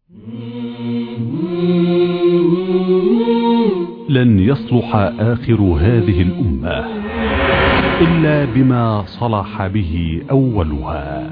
لن يصلح آخر هذه الأمة إلا بما صلح به أولها.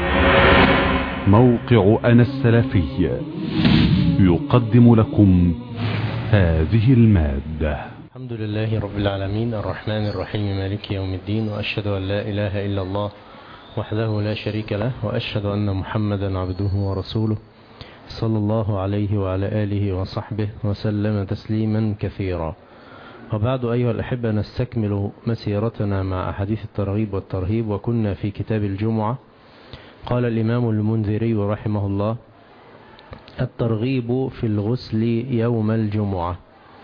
موقع أنا السلفي يقدم لكم هذه المادة. الحمد لله رب العالمين الرحمن الرحيم مالك يوم الدين، وأشهد أن لا إله إلا الله وحده لا شريك له، وأشهد أن محمدا عبده ورسوله صلى الله عليه وعلى آله وصحبه وسلم تسليما كثيرا. وبعد أيها الأحبة، نستكمل مسيرتنا مع أحاديث الترغيب والترهيب، وكنا في كتاب الجمعة. قال الإمام المنذري رحمه الله: الترغيب في الغسل يوم الجمعة.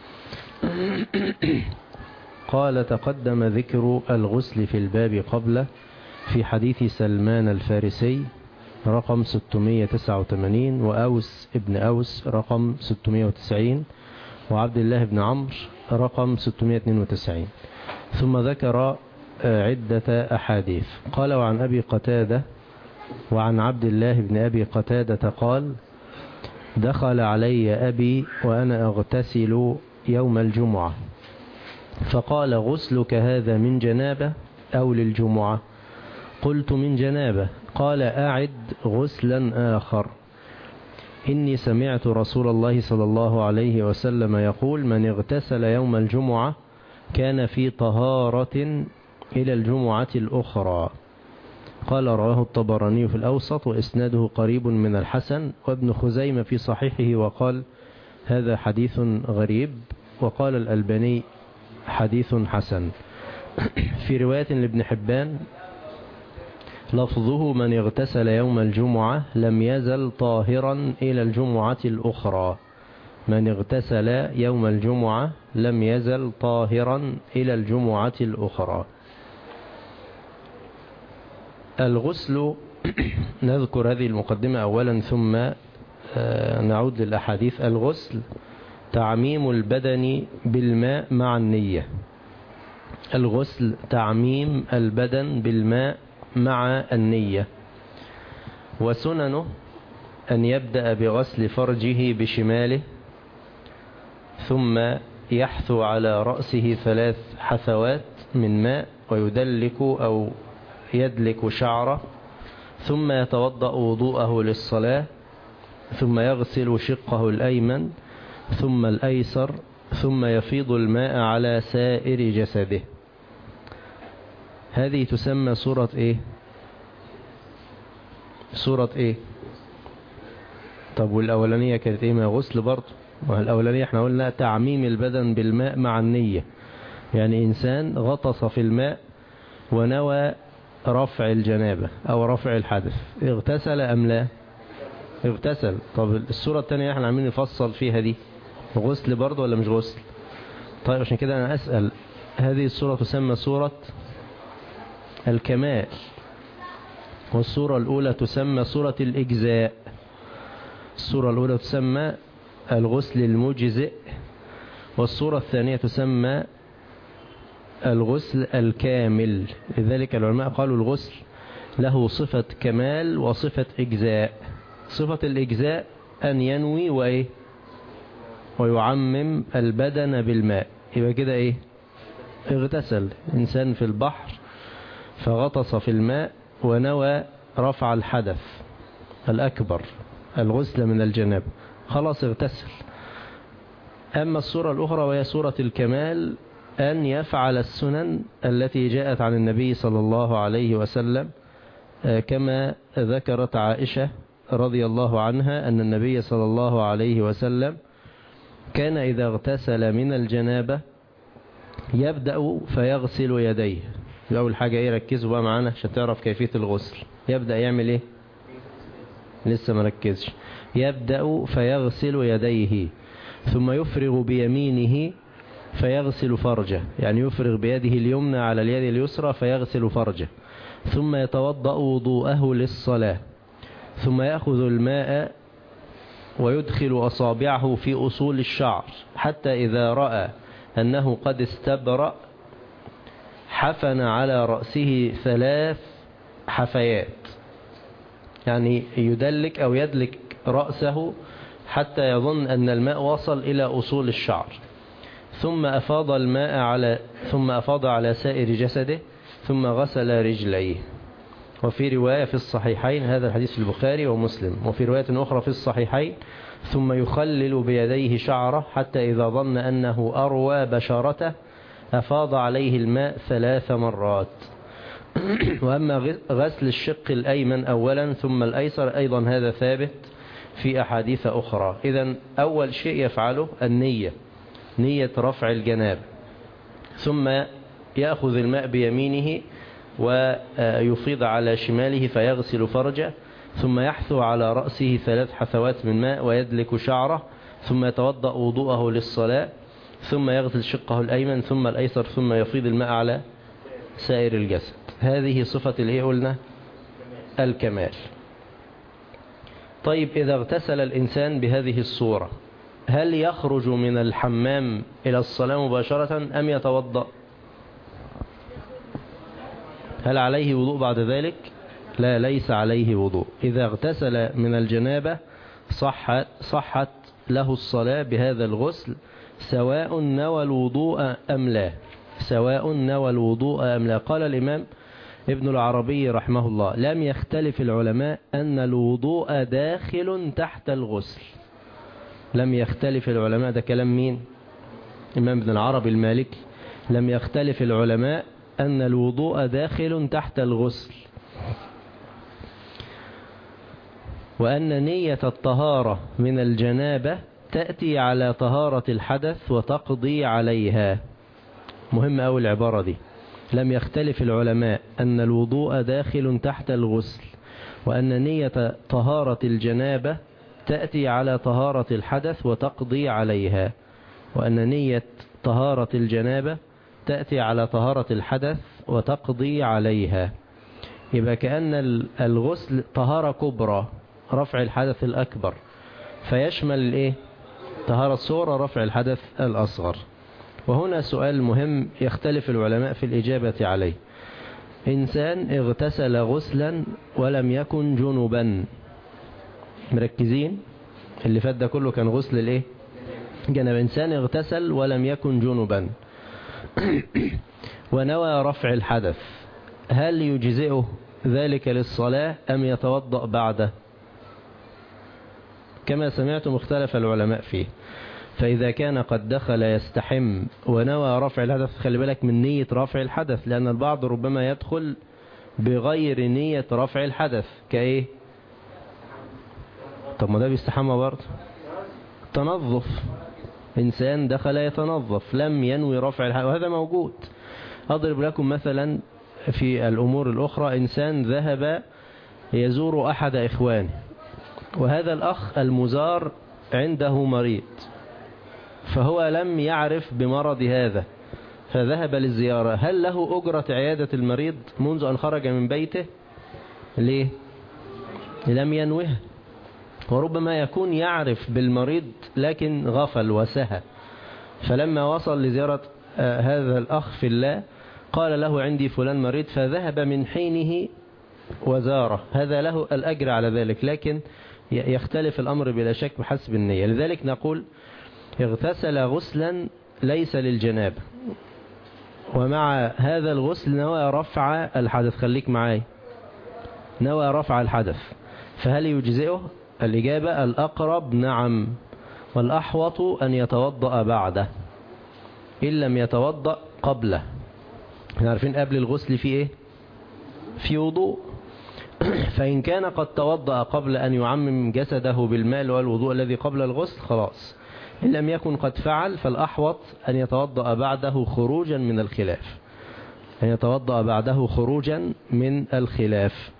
قال: تقدم ذكر الغسل في الباب قبله في حديث سلمان الفارسي رقم 689، وأوس ابن أوس رقم 690، وعبد الله بن عمرو رقم 692. ثم ذكر عدة أحاديث. قال: وعن أبي قتادة وعن عبد الله بن أبي قتادة قال: دخل علي أبي وأنا أغتسل يوم الجمعة، فقال: غسلك هذا من جنابة أو للجمعة؟ قلت: من جنابة. قال: أعد غسلا آخر، إني سمعت رسول الله صلى الله عليه وسلم يقول: من اغتسل يوم الجمعة كان في طهارة إلى الجمعة الأخرى. قال: رواه الطبراني في الأوسط، وإسناده قريب من الحسن، وابن خزيمة في صحيحه وقال: هذا حديث غريب. وقال الألباني: حديث حسن. في رواية لابن حبان لفظه: من اغتسل يوم الجمعة لم يزل طاهرا إلى الجمعة الأخرى. من اغتسل يوم الجمعة لم يزل طاهرا إلى الجمعة الأخرى. الغسل نذكر هذه المقدمة أولا ثم نعود للأحاديث. الغسل تعميم البدن بالماء مع النية. الغسل تعميم البدن بالماء مع النية. وسننه أن يبدأ بغسل فرجه بشماله، ثم يحثو على رأسه 3 حثوات من ماء، ويدلك أو يدلك شعره، ثم يتوضأ وضوءه للصلاة، ثم يغسل شقه الأيمن ثم الأيسر، ثم يفيض الماء على سائر جسده. هذه تسمى سورة ايه؟ سورة ايه؟ طب والأولانية كانت ايه؟ ما غسل برضه. والأولانية احنا قلنا تعميم البدن بالماء مع النية، يعني إنسان غطس في الماء ونوى رفع الجنابة أو رفع الحدث، اغتسل أم لا؟ اغتسل. طب السورة الثانية احنا عاملين نفصل فيها دي، غسل برضه ولا مش غسل؟ طيب عشان كده أنا أسأل، هذه السورة تسمى سورة الكمال، والسورة الأولى تسمى سورة الإجزاء. السورة الأولى تسمى الغسل المجزئ، والسورة الثانية تسمى الغسل الكامل. لذلك العلماء قالوا الغسل له صفة كمال وصفة إجزاء. صفة الإجزاء أن ينوي وإيه؟ ويعمم البدن بالماء. يبقى كده إيه؟ اغتسل إنسان في البحر فغطس في الماء ونوى رفع الحدث الأكبر، الغسل من الجنابة، خلاص اغتسل. أما الصورة الأخرى وهي صورة الكمال، أن يفعل السنن التي جاءت عن النبي صلى الله عليه وسلم، كما ذكرت عائشة رضي الله عنها أن النبي صلى الله عليه وسلم كان إذا اغتسل من الجنابة يبدأ فيغسل يديه. أول حاجة إيه؟ ركزوا بقى معانا عشان تعرف كيفية الغسل. يبدأ يعمل إيه؟ لسه مركزش. يبدأ فيغسل يديه، ثم يفرغ بيمينه فيغسل فرجه، يعني يفرغ بيده اليمنى على اليد اليسرى فيغسل فرجه، ثم يتوضأ وضوءه للصلاة، ثم يأخذ الماء ويدخل أصابعه في أصول الشعر حتى إذا رأى أنه قد استبرأ حفن على رأسه 3 حفيات، يعني يدلك أو يدلك رأسه حتى يظن أن الماء وصل إلى أصول الشعر، ثم أفاض على سائر جسده، ثم غسل رجليه. وفي رواية في الصحيحين، هذا الحديث في البخاري ومسلم، وفي رواية أخرى في الصحيحين: ثم يخلل بيديه شعره حتى إذا ظن أنه أروى بشرته أفاض عليه الماء 3 مرات. وأما غسل الشق الأيمن أولا ثم الأيسر أيضا هذا ثابت في أحاديث أخرى. إذن أول شيء يفعله النية، نية رفع الجنابة، ثم يأخذ الماء بيمينه ويفيض على شماله فيغسل فرجه، ثم يحثو على رأسه 3 حثوات من ماء ويدلك شعره، ثم يتوضأ وضوءه للصلاة، ثم يغسل شقه الأيمن ثم الأيسر، ثم يفيض الماء على سائر الجسد. هذه صفة اللي قلنا الكمال. طيب إذا اغتسل الإنسان بهذه الصورة هل يخرج من الحمام إلى الصلاة مباشرة أم يتوضأ؟ هل عليه وضوء بعد ذلك؟ لا، ليس عليه وضوء. إذا اغتسل من الجنابة صحت له الصلاة بهذا الغسل، سواء نوى الوضوء أم لا، سواء نوى الوضوء أم لا. قال الإمام ابن العربي رحمه الله: لم يختلف العلماء أن الوضوء داخل تحت الغسل. لم يختلف العلماء، ده كلام مين؟ إمام ابن العربي المالكي. لم يختلف العلماء أن الوضوء داخل تحت الغسل، وأن نية الطهارة من الجنابة تأتي على طهارة الحدث وتقضي عليها. مهم أوي العبارة دي. لم يختلف العلماء أن الوضوء داخل تحت الغسل، وأن نية طهارة الجنابة تأتي على طهارة الحدث وتقضي عليها، وأن نية طهارة الجنابة تأتي على طهارة الحدث وتقضي عليها. يبقى كأن الغسل طهارة كبرى، رفع الحدث الأكبر، فيشمل الإيه؟ طهارة الصغرى، رفع الحدث الأصغر. وهنا سؤال مهم يختلف العلماء في الإجابة عليه. إنسان اغتسل غسلا ولم يكن جنبا، مركزين؟ اللي فات ده كله كان غسل الإيه؟ جنب. إنسان اغتسل ولم يكن جنبا ونوى رفع الحدث، هل يجزئه ذلك للصلاة أم يتوضأ بعده؟ كما سمعتم اختلف العلماء فيه. فإذا كان قد دخل يستحم ونوى رفع الحدث، خلي بالك من نية رفع الحدث، لأن البعض ربما يدخل بغير نية رفع الحدث. كإيه؟ طب ما ده بيستحمى برضه، تنظف. إنسان دخل يتنظف لم ينوي رفع الحدث، وهذا موجود. أضرب لكم مثلا في الأمور الأخرى: إنسان ذهب يزور أحد إخوانه، وهذا الأخ المزار عنده مريض، فهو لم يعرف بمرض هذا فذهب للزيارة. هل له أجرة عيادة المريض منذ أن خرج من بيته؟ ليه؟ لم ينوه. وربما يكون يعرف بالمريض لكن غفل وسهى، فلما وصل لزيارة هذا الأخ في الله قال له: عندي فلان مريض، فذهب من حينه وزاره. هذا له الأجر على ذلك، لكن يختلف الأمر بلا شك بحسب النية. لذلك نقول: اغتسل غسلا ليس للجنابة، ومع هذا الغسل نوى رفع الحدث. خليك معاي، نوى رفع الحدث، فهل يجزئه؟ الإجابة الأقرب نعم، والأحوط أن يتوضأ بعده إن لم يتوضأ قبله. احنا عارفين قبل الغسل في إيه؟ في وضوء. فإن كان قد توضأ قبل أن يعمم جسده بالماء والوضوء الذي قبل الغسل خلاص. إن لم يكن قد فعل فالأحوط أن يتوضأ بعده خروجا من الخلاف، أن يتوضأ بعده خروجا من الخلاف.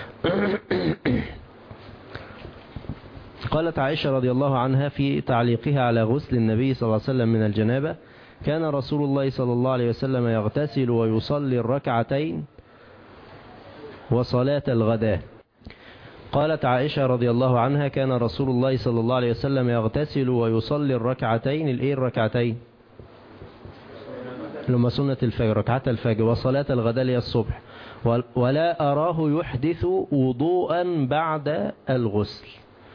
قالت عائشة رضي الله عنها في تعليقها على غسل النبي صلى الله عليه وسلم من الجنابة: كان رسول الله صلى الله عليه وسلم يغتسل ويصلي الركعتين وصلاة الغداء. قالت عائشة رضي الله عنها: كان رسول الله صلى الله عليه وسلم يغتسل ويصلي الركعتين. الإيه الركعتين؟ لما سنة الفجر، ركعات الفجر، وصلاة الغداء لي الصبح، ولا أراه يحدث وضوءا بعد الغسل.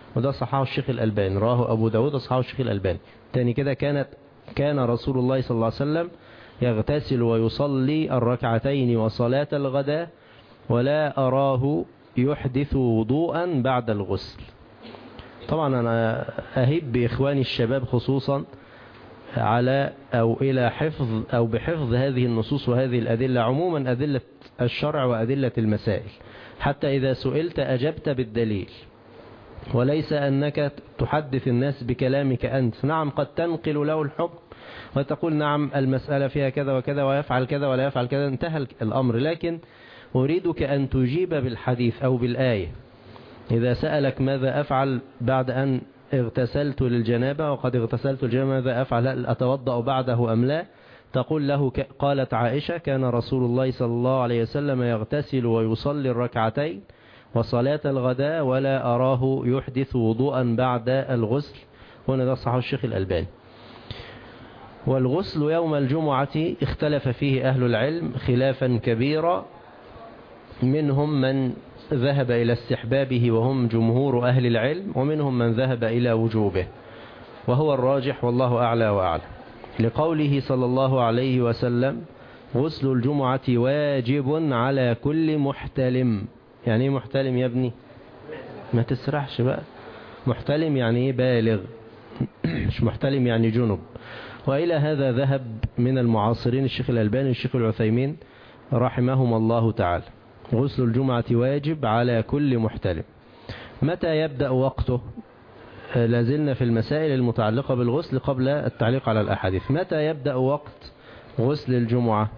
وده صححه الشيخ الألباني، راه أبو داود صححه الشيخ الألباني. تاني كده كان رسول الله صلى الله عليه وسلم يغتسل ويصلي الركعتين وصلاة الغداء ولا أراه يحدث وضوءا بعد الغسل. طبعا أنا أهب بإخواني الشباب خصوصا على أو إلى حفظ أو بحفظ هذه النصوص وهذه الأدلة، عموما أدلة الشرع وأدلة المسائل، حتى إذا سئلت أجبت بالدليل، وليس أنك تحدث الناس بكلامك أنت. نعم قد تنقل له الحكم وتقول نعم المسألة فيها كذا وكذا ويفعل كذا ولا يفعل كذا، انتهى الأمر، لكن أريدك أن تجيب بالحديث أو بالآية. إذا سألك ماذا أفعل بعد أن اغتسلت للجنابة وقد اغتسلت الجنابة ماذا أفعل، هل أتوضأ بعده أم لا، تقول له قالت عائشة كان رسول الله صلى الله عليه وسلم يغتسل ويصلي الركعتين وصلاة الغداء ولا أراه يحدث وضوءا بعد الغسل. هنا ده صحيح الشيخ الألباني. والغسل يوم الجمعة اختلف فيه أهل العلم خلافا كبيرا، منهم من ذهب إلى استحبابه وهم جمهور أهل العلم، ومنهم من ذهب إلى وجوبه، وهو الراجح والله أعلى وأعلم، لقوله صلى الله عليه وسلم غسل الجمعة واجب على كل محتلم. يعني ايه محتلم يا ابني؟ ما تسرحش بقى. محتلم يعني ايه؟ بالغ، مش محتلم يعني جنب. وإلى هذا ذهب من المعاصرين الشيخ الألباني والشيخ العثيمين رحمهم الله تعالى. غسل الجمعة واجب على كل محتلم. متى يبدأ وقته؟ لازلنا في المسائل المتعلقة بالغسل قبل التعليق على الأحاديث. متى يبدأ وقت غسل الجمعة؟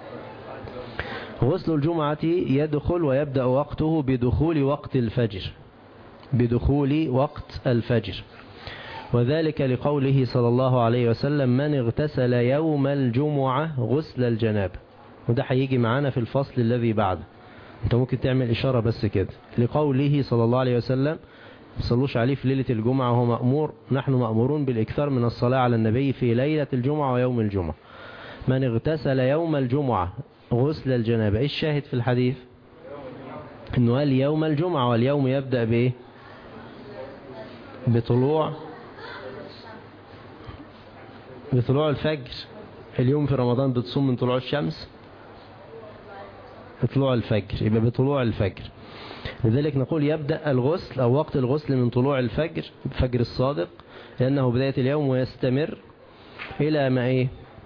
غسل الجمعة يدخل ويبدأ وقته بدخول وقت الفجر، بدخول وقت الفجر، وذلك لقوله صلى الله عليه وسلم من اغتسل يوم الجمعة غسل الجنابة. وده هيجي معانا في الفصل الذي بعده، انت ممكن تعمل إشارة بس كده، لقوله صلى الله عليه وسلم صلوش عليه في ليلة الجمعة وهو مأمور، نحن مأمورون بالإكثار من الصلاة على النبي في ليلة الجمعة ويوم الجمعة. من اغتسل يوم الجمعة غسل الجنابة. ايش الشاهد في الحديث؟ انه قال يوم الجمعة، واليوم يبدأ بايه؟ بطلوع الفجر. اليوم في رمضان بتصوم من طلوع الشمس، بطلوع الفجر، يبقى بطلوع الفجر. لذلك نقول يبدأ الغسل أو وقت الغسل من طلوع الفجر، الفجر الصادق، لأنه بداية اليوم، ويستمر إلى ما إيه؟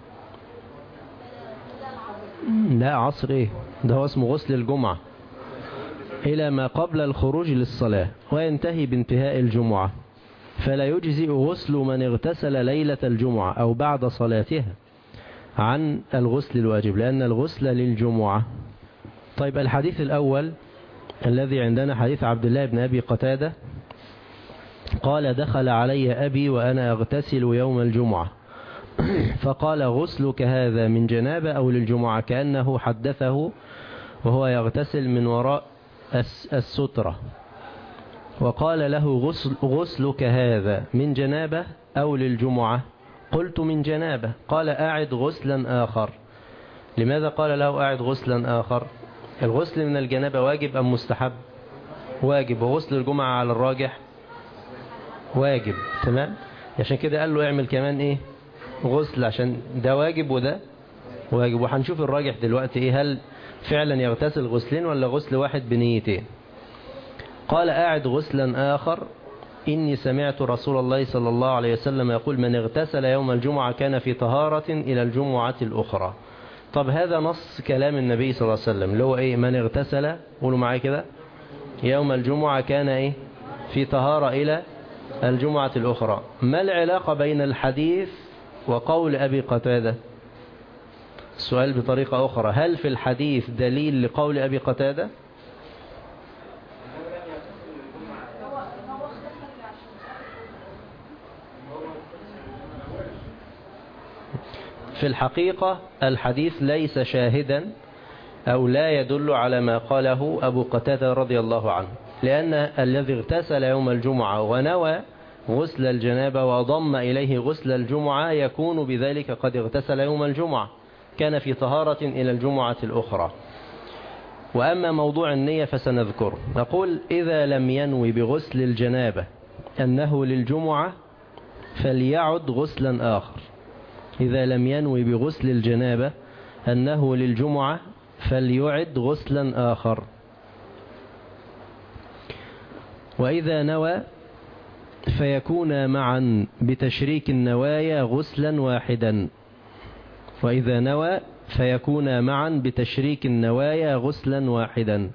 لا عصر إيه؟ ده هو اسمه غسل الجمعة، إلى ما قبل الخروج للصلاة، وينتهي بانتهاء الجمعة. فلا يجزئ غسل من اغتسل ليلة الجمعة أو بعد صلاتها عن الغسل الواجب، لأن الغسل للجمعة. طيب الحديث الأول الذي عندنا حديث عبد الله بن أبي قتادة قال دخل علي أبي وأنا أغتسل يوم الجمعة فقال غسلك هذا من جنابة أو للجمعة، كأنه حدثه وهو يغتسل من وراء السترة، وقال له غسلك هذا من جنابة أو للجمعة؟ قلت من جنابة. قال أعد غسلا آخر. لماذا قال له أعد غسلا آخر؟ الغسل من الجنابة واجب أم مستحب؟ واجب. وغسل الجمعة على الراجح واجب، تمام؟ عشان كده قال له اعمل كمان ايه؟ غسل، عشان ده واجب وده واجب. وهنشوف الراجح دلوقتي ايه، هل فعلا يغتسل غسلين ولا غسل واحد بنيتين. قال أعد غسلا آخر إني سمعت رسول الله صلى الله عليه وسلم يقول من اغتسل يوم الجمعة كان في طهارة إلى الجمعة الأخرى. طب هذا نص كلام النبي صلى الله عليه وسلم اللي هو ايه؟ من اغتسل، قولوا معايا كده، يوم الجمعة كان ايه؟ في طهارة إلى الجمعة الأخرى. ما العلاقة بين الحديث وقول أبي قتادة؟ السؤال بطريقة أخرى، هل في الحديث دليل لقول أبي قتادة؟ في الحقيقة الحديث ليس شاهدا أو لا يدل على ما قاله أبو قتادة رضي الله عنه، لأن الذي اغتسل يوم الجمعة ونوى غسل الجنابة وضم إليه غسل الجمعة يكون بذلك قد اغتسل يوم الجمعة، كان في طهارة إلى الجمعة الأخرى. وأما موضوع النية فسنذكره. نقول إذا لم ينوي بغسل الجنابة أنه للجمعة فليعد غسلا آخر. إذا لم ينوي بغسل الجنابة أنه للجمعة فليعد غسلا آخر. وإذا نوى فيكون معا بتشريك النوايا غسلا واحدا. وإذا نوى فيكون معا بتشريك النوايا غسلا واحدا.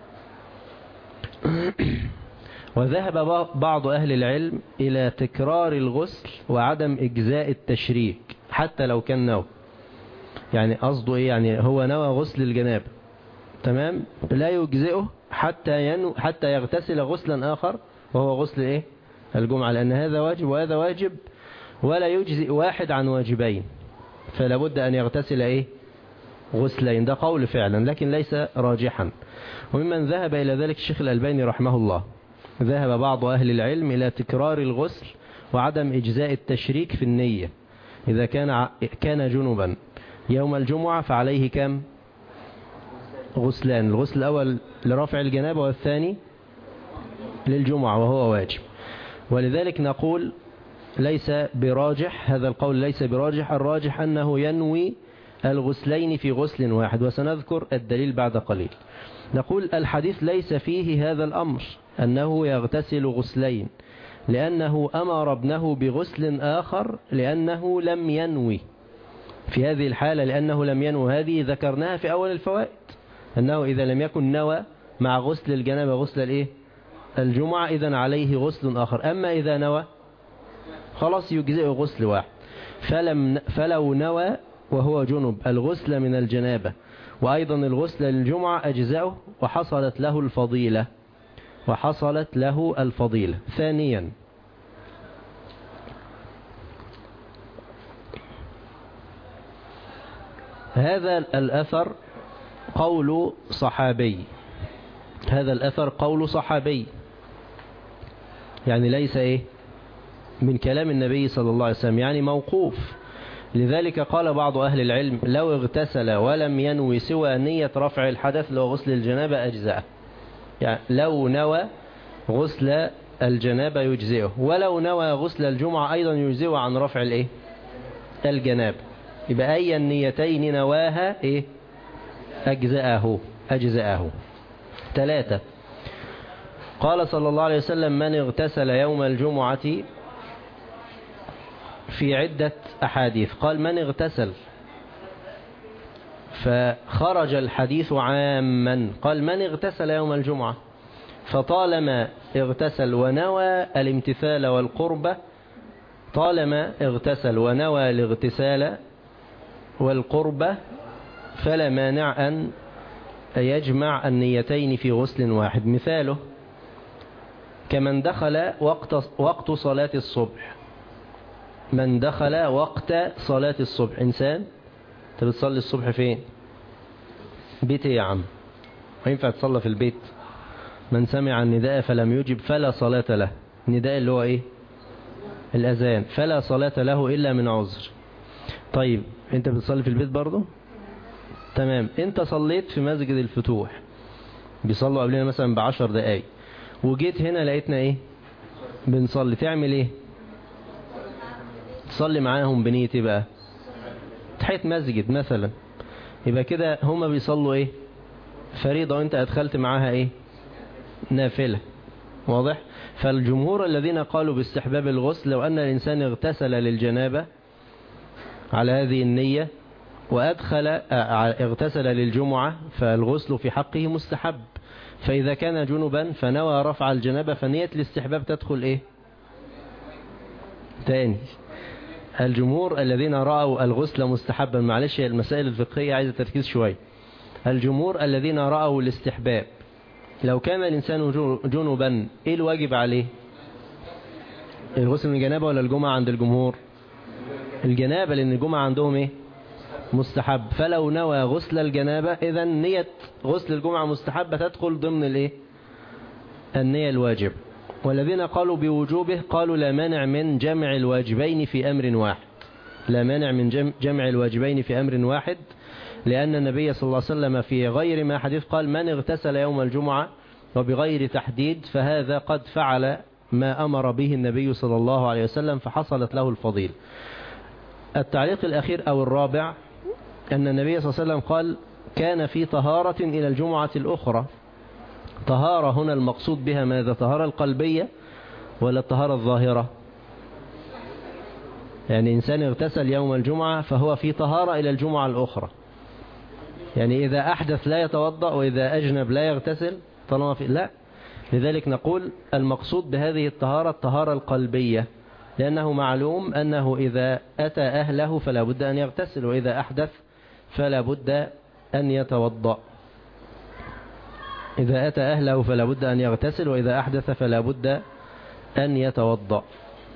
وذهب بعض أهل العلم إلى تكرار الغسل وعدم إجزاء التشريك حتى لو كان نوى. يعني قصده إيه؟ يعني هو نوى غسل الجنابة تمام، لا يجزئه حتى يغتسل غسلا آخر وهو غسل إيه؟ الجمعة، لأن هذا واجب وهذا واجب ولا يجزئ واحد عن واجبين، فلا بد أن يغتسل إيه؟ غسلين. ده قول فعلا لكن ليس راجحا. وممن ذهب إلى ذلك الشيخ الألباني رحمه الله. ذهب بعض أهل العلم إلى تكرار الغسل وعدم إجزاء التشريك في النية. إذا كان جنبا يوم الجمعة فعليه كم؟ غسلان. الغسل الأول لرفع الجنابة والثاني للجمعة وهو واجب. ولذلك نقول ليس براجح هذا القول، ليس براجح. الراجح أنه ينوي الغسلين في غسل واحد، وسنذكر الدليل بعد قليل. نقول الحديث ليس فيه هذا الأمر أنه يغتسل غسلين، لأنه أمر ابنه بغسل آخر لأنه لم ينوي. في هذه الحالة لأنه لم ينوي، هذه ذكرناها في أول الفوائد، أنه إذا لم يكن نوى مع غسل الجنابة غسل الإيه؟ الجمعة، إذن عليه غسل آخر. أما إذا نوى خلاص يجزئه غسل واحد. فلو نوى وهو جنب الغسل من الجنابة وأيضا الغسل للجمعة أجزأه وحصلت له الفضيلة. ثانيا، هذا الأثر قول صحابي، يعني ليس من كلام النبي صلى الله عليه وسلم، يعني موقوف. لذلك قال بعض أهل العلم لو اغتسل ولم ينوي سوى نية رفع الحدث لو غسل الجنابة أجزأه. يعني لو نوى غسل الجنابة يجزئه، ولو نوى غسل الجمعة أيضا يجزئه عن رفع الجنابة. يبقى أي النيتين نواها أجزأه. 3. قال صلى الله عليه وسلم من اغتسل يوم الجمعة في عدة أحاديث. قال من اغتسل، فخرج الحديث عاما. قال من اغتسل يوم الجمعة، فطالما اغتسل ونوى الامتثال والقربة، طالما اغتسل ونوى الاغتسال والقربة فلا مانع أن يجمع النيتين في غسل واحد. مثاله كمن دخل وقت صلاة الصبح. من دخل وقت صلاة الصبح، إنسان أنت بتصلي الصبح فين؟ بيتي يا عم، وينفع تصلي في البيت؟ من سمع النداء فلم يجب فلا صلاة له. النداء اللي هو الأذان، فلا صلاة له إلا من عذر. طيب أنت بتصلي في البيت برضه؟ تمام. أنت صليت في مسجد الفتوح، بيصلوا قبلنا مثلا ب10 دقايق، وجيت هنا لقيتنا بنصلي، تعمل تصلي معاهم بنية بقى تحية مسجد مثلا. يبقى كده هما بيصلوا فريضة وانت ادخلت معاها نافلة. واضح؟ فالجمهور الذين قالوا باستحباب الغسل لو أن الإنسان اغتسل للجنابة على هذه النية اغتسل للجمعة فالغسل في حقه مستحب. فإذا كان جنبا فنوى رفع الجنابة فنية الاستحباب تدخل تاني. الجمهور الذين رأوا الغسل مستحبا، معلش المسائل الفقهية عايزة تركيز شوية. الجمهور الذين رأوا الاستحباب، لو كان الإنسان جنبا الواجب عليه؟ الغسل من الجنابة ولا الجمعة عند الجمهور؟ الجنابة، لأن الجمعة عندهم مستحب. فلو نوى غسل الجنابة إذا نية غسل الجمعة مستحبة تدخل ضمن النية الواجب. والذين قالوا بوجوبه قالوا لا مانع من جمع الواجبين في أمر واحد. لا مانع من جمع الواجبين في أمر واحد، لأن النبي صلى الله عليه وسلم في غير ما حديث قال من اغتسل يوم الجمعة وبغير تحديد، فهذا قد فعل ما أمر به النبي صلى الله عليه وسلم فحصلت له الفضيل. التعليق الأخير أو الرابع أن النبي صلى الله عليه وسلم قال كان في طهارة إلى الجمعة الأخرى. طهارة هنا المقصود بها ماذا؟ طهارة القلبية ولا الطهارة الظاهرة؟ يعني إنسان اغتسل يوم الجمعة فهو في طهارة إلى الجمعة الأخرى، يعني إذا أحدث لا يتوضأ وإذا أجنب لا يغتسل طالما في لا. لذلك نقول المقصود بهذه الطهارة الطهارة القلبية، لأنه معلوم أنه إذا أتى أهله فلا بد أن يغتسل، وإذا أحدث فلا بد أن يتوضأ. إذا أتى أهله فلا بد أن يغتسل، وإذا أحدث فلا بد أن يتوضأ.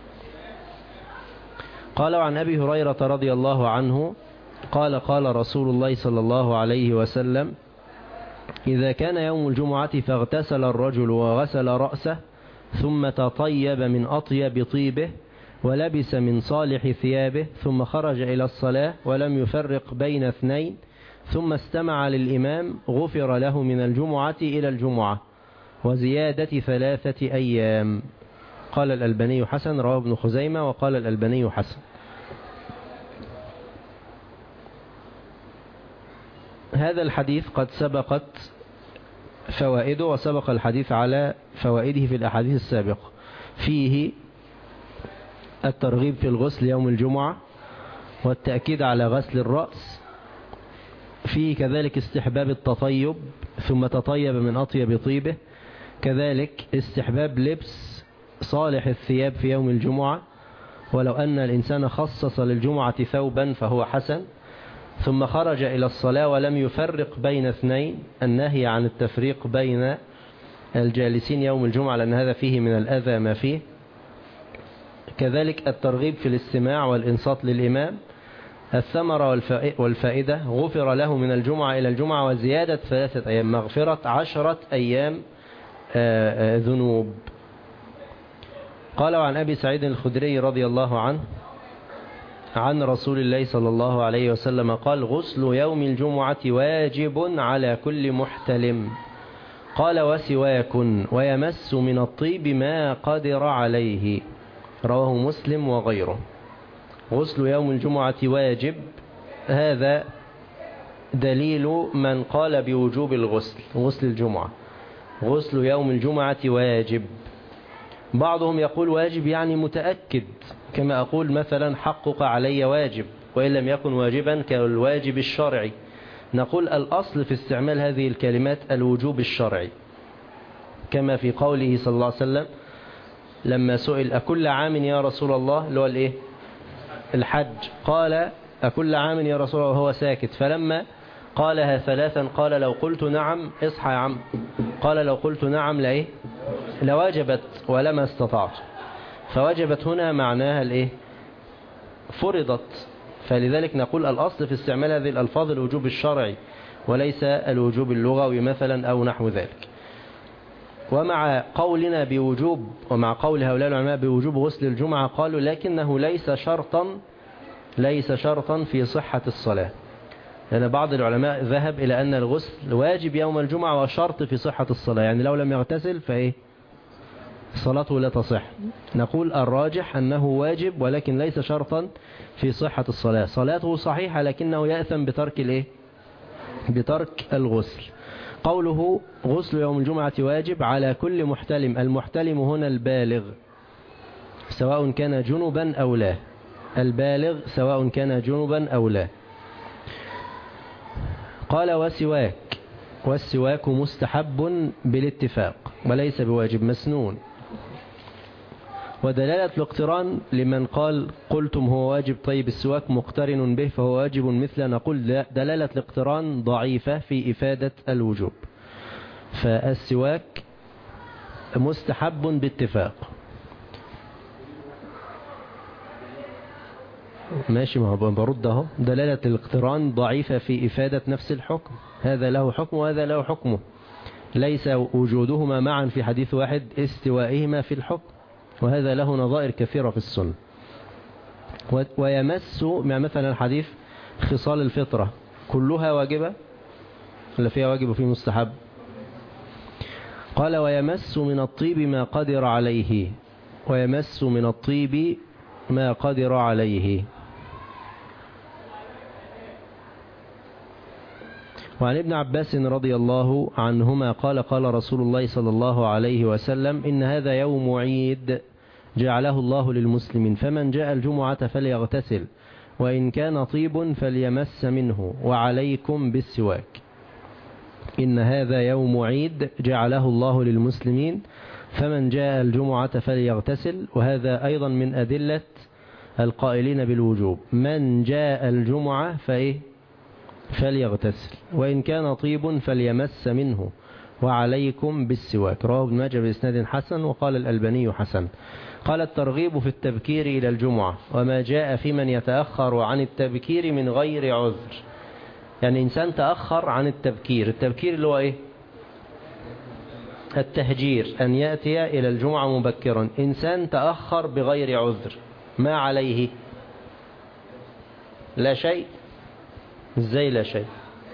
قال عن أبي هريرة رضي الله عنه قال قال رسول الله صلى الله عليه وسلم إذا كان يوم الجمعة فاغتسل الرجل وغسل رأسه ثم تطيب من أطيب طيبه ولبس من صالح ثيابه ثم خرج إلى الصلاة ولم يفرق بين اثنين ثم استمع للإمام غفر له من الجمعة إلى الجمعة وزيادة 3 أيام. قال الألباني حسن، رواه ابن خزيمة وقال الألباني حسن. هذا الحديث قد سبقت فوائده وسبق الحديث على فوائده في الأحاديث السابقة. فيه الترغيب في الغسل يوم الجمعة والتأكيد على غسل الرأس. فيه كذلك استحباب التطيب ثم تطيب من أطيب طيبه، كذلك استحباب لبس صالح الثياب في يوم الجمعة، ولو أن الإنسان خصص للجمعة ثوبا فهو حسن. ثم خرج إلى الصلاة ولم يفرق بين اثنين، النهي عن التفريق بين الجالسين يوم الجمعة لأن هذا فيه من الأذى ما فيه. كذلك الترغيب في الاستماع والإنصات للإمام. الثمرة والفائدة غفر له من الجمعة إلى الجمعة وزيادة 3 أيام، مغفرة 10 أيام ذنوب. قال عن أبي سعيد الخدري رضي الله عنه عن رسول الله صلى الله عليه وسلم قال غسل يوم الجمعة واجب على كل محتلم. قال وسواك ويمس من الطيب ما قدر عليه، رواه مسلم وغيره. غسل يوم الجمعة واجب، هذا دليل من قال بوجوب الغسل، غسل الجمعة. غسل يوم الجمعة واجب. بعضهم يقول واجب يعني متأكد، كما أقول مثلا حقك علي واجب وإن لم يكن واجبا كالواجب الشرعي. نقول الأصل في استعمال هذه الكلمات الوجوب الشرعي، كما في قوله صلى الله عليه وسلم لما سئل أكل عام يا رسول الله، اللي هو الإيه؟ الحج. قال أكل عام يا رسول الله وهو ساكت، فلما قالها 3 قال لو قلت نعم، اصحى يا عم، قال لو قلت نعم لإيه؟ لوجبت ولما استطعت. فوجبت هنا معناها الإيه؟ فرضت. فلذلك نقول الأصل في استعمال هذه الألفاظ الوجوب الشرعي وليس الوجوب اللغوي مثلا أو نحو ذلك. ومع قولنا بوجوب ومع قول هؤلاء العلماء بوجوب غسل الجمعة قالوا لكنه ليس شرطا في صحة الصلاة، لأن بعض العلماء ذهب إلى أن الغسل واجب يوم الجمعة وشرط في صحة الصلاة، يعني لو لم يغتسل فإيه؟ صلاته لا تصح. نقول الراجح أنه واجب ولكن ليس شرطا في صحة الصلاة، صلاته صحيحة لكنه يأثم بترك الإيه؟ بترك الغسل. قوله غسل يوم الجمعة واجب على كل محتلم، المحتلم هنا البالغ سواء كان جنبا أو لا، البالغ سواء كان جنبا أو لا. قال وسواك، والسواك مستحب بالاتفاق وليس بواجب مسنون. ودلالة الاقتران لمن قال قلتم هو واجب طيب السواك مقترن به فهو واجب مثل، نقول دلالة الاقتران ضعيفة في إفادة الوجوب، فالسواك مستحب باتفاق. ماشي، ما هو برد اهو، دلالة الاقتران ضعيفة في إفادة نفس الحكم، هذا له حكم وهذا له حكمه، ليس وجودهما معا في حديث واحد استوائهما في الحكم، وهذا له نظائر كثيرة في السنة. ويمس مثلا حديث خصال الفطرة كلها واجبة ولا فيها واجب وفيه مستحب؟ قال ويمس من الطيب ما قدر عليه، ويمس من الطيب ما قدر عليه. وعن ابن عباس رضي الله عنهما قال قال رسول الله صلى الله عليه وسلم إن هذا يوم عيد جعله الله للمسلمين، فمن جاء الجمعة فليغتسل وإن كان طيب فليمس منه وعليكم بالسواك. إن هذا يوم عيد جعله الله للمسلمين، فمن جاء الجمعة فليغتسل. وهذا أيضا من أدلة القائلين بالوجوب، من جاء الجمعة فليغتسل وإن كان طيب فليمس منه وعليكم بالسواك. رواه ابن ماجه بإسناد حسن، وقال الألباني حسن. قال الترغيب في التبكير إلى الجمعة، وما جاء في من يتأخر عن التبكير من غير عذر. يعني إنسان تأخر عن التبكير اللي هو التهجير، أن يأتي إلى الجمعة مبكرا. إنسان تأخر بغير عذر، ما عليه؟ لا شيء. ازاي لا شيء؟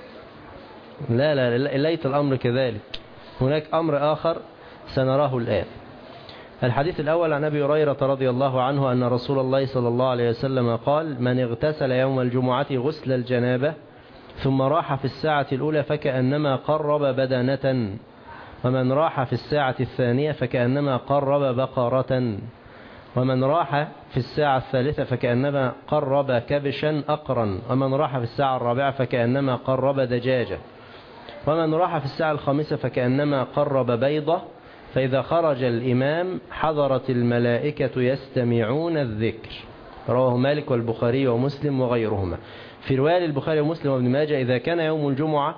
لا ليت الأمر كذلك، هناك أمر آخر سنراه الآن. الحديث الأول عن أبي هريرة رضي الله عنه أن رسول الله صلى الله عليه وسلم قال من اغتسل يوم الجمعة غسل الجنابة ثم راح في الساعة الأولى فكأنما قرب بدنة، ومن راح في الساعة الثانية فكأنما قرب بقرة، ومن راح في الساعة الثالثة فكأنما قرب كبشا أقرا، ومن راح في الساعة الرابعة فكأنما قرب دجاجة، ومن راح في الساعة الخامسة فكأنما قرب بيضة. فإذا خرج الإمام حضرت الملائكة يستمعون الذكر. رواه مالك والبخاري ومسلم وغيرهما. في رواية البخاري ومسلم وابن ماجه إذا كان يوم الجمعة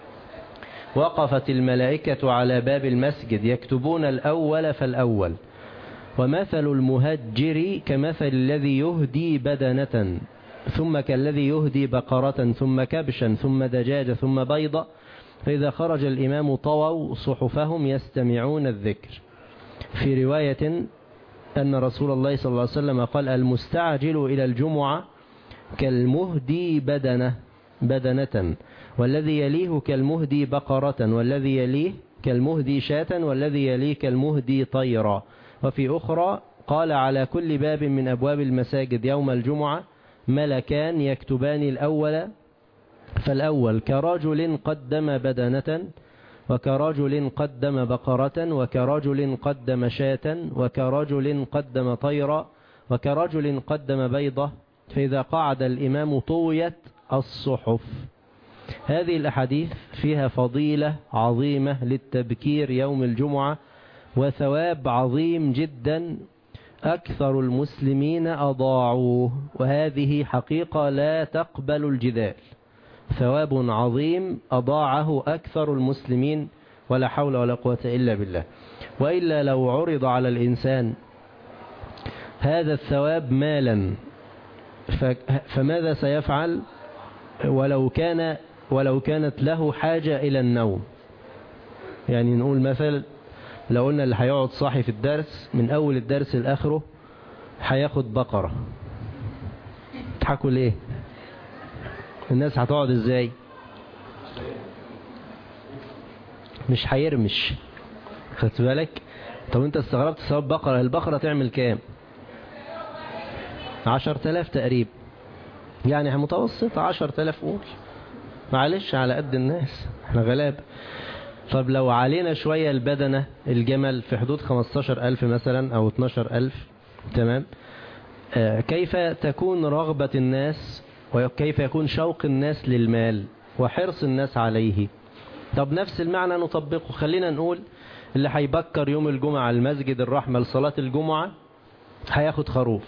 وقفت الملائكة على باب المسجد يكتبون الأول فالأول، ومثل المهجر كمثل الذي يهدي بدنة ثم كالذي يهدي بقرة ثم كبشا ثم دجاجة ثم بيضة. فإذا خرج الإمام طووا صحفهم يستمعون الذكر. في رواية أن رسول الله صلى الله عليه وسلم قال المستعجل إلى الجمعة كالمهدي بدنة، والذي يليه كالمهدي بقرة، والذي يليه كالمهدي شاة، والذي يليه كالمهدي طيرا. وفي أخرى قال على كل باب من أبواب المساجد يوم الجمعة ملكان يكتبان الأول فالأول كرجل قدم بدنة، وكرجل قدم بقرة، وكرجل قدم شاة، وكرجل قدم طيرا، وكرجل قدم بيضة. فإذا قعد الإمام طويت الصحف. هذه الأحاديث فيها فضيلة عظيمة للتبكير يوم الجمعة وثواب عظيم جدا أكثر المسلمين أضاعوه، وهذه حقيقة لا تقبل الجدال. ثواب عظيم أضاعه أكثر المسلمين، ولا حول ولا قوة إلا بالله. وإلا لو عرض على الإنسان هذا الثواب مالا فماذا سيفعل ولو كانت له حاجة إلى النوم؟ يعني نقول مثلا لو قلنا اللي هيقعد صاحي في الدرس من أول الدرس لآخره هياخد بقرة، تضحكوا ليه؟ الناس هتقعد ازاي؟ مش هيرمش، خدت بالك؟ طب انت استغربت ثواب بقرة، البقرة تعمل كام؟ 10,000 تقريبا، يعني متوسط 10,000 قول، معلش على قد الناس احنا غلاب. طب لو علينا شوية البدنة الجمل في حدود 15,000 مثلا أو 12,000، تمام؟ كيف تكون رغبة الناس وكيف يكون شوق الناس للمال وحرص الناس عليه؟ طب نفس المعنى نطبقه. خلينا نقول اللي هيبكر يوم الجمعة على المسجد الرحمة لصلاة الجمعة هياخد خروف،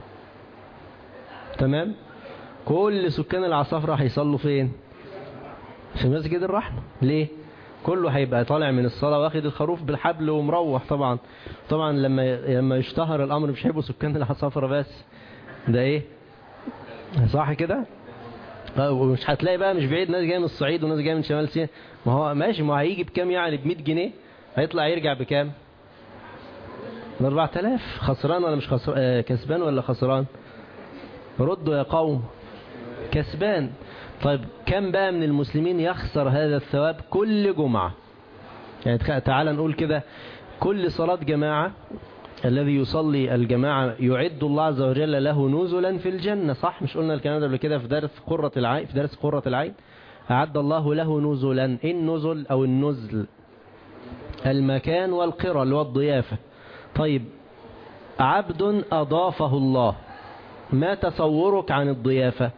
تمام؟ كل سكان العصافرة هيصلوا فين؟ في مسجد الرحمة. ليه؟ كله هيبقى طالع من الصلاة واخد الخروف بالحبل ومروح. طبعا لما يشتهر الأمر مش هيبقوا سكان العصافرة بس، ده ايه؟ صح كده؟ ومش هتلاقي بقى مش بعيد ناس جايه من الصعيد وناس جايه من شمال سيناء. ما هو ماشي، ما هو هيجي بكام يعني؟ ب 100 جنيه هيطلع يرجع بكام؟ ب 4,000. خسران ولا مش خسران؟ كسبان ولا خسران؟ ردوا يا قوم. كسبان. طيب كم بقى من المسلمين يخسر هذا الثواب كل جمعة؟ يعني تعال نقول كده كل صلاة جماعة الذي يصلي الجماعة يعد الله عز وجل له نزلا في الجنة، صح؟ مش قلنا الكلام ده قبل كده في درس قرة العين؟ أعد الله له نزلا. النزل أو النزل المكان، والقرى اللي هو الضيافة. طيب عبد أضافه الله، ما تصورك عن الضيافة؟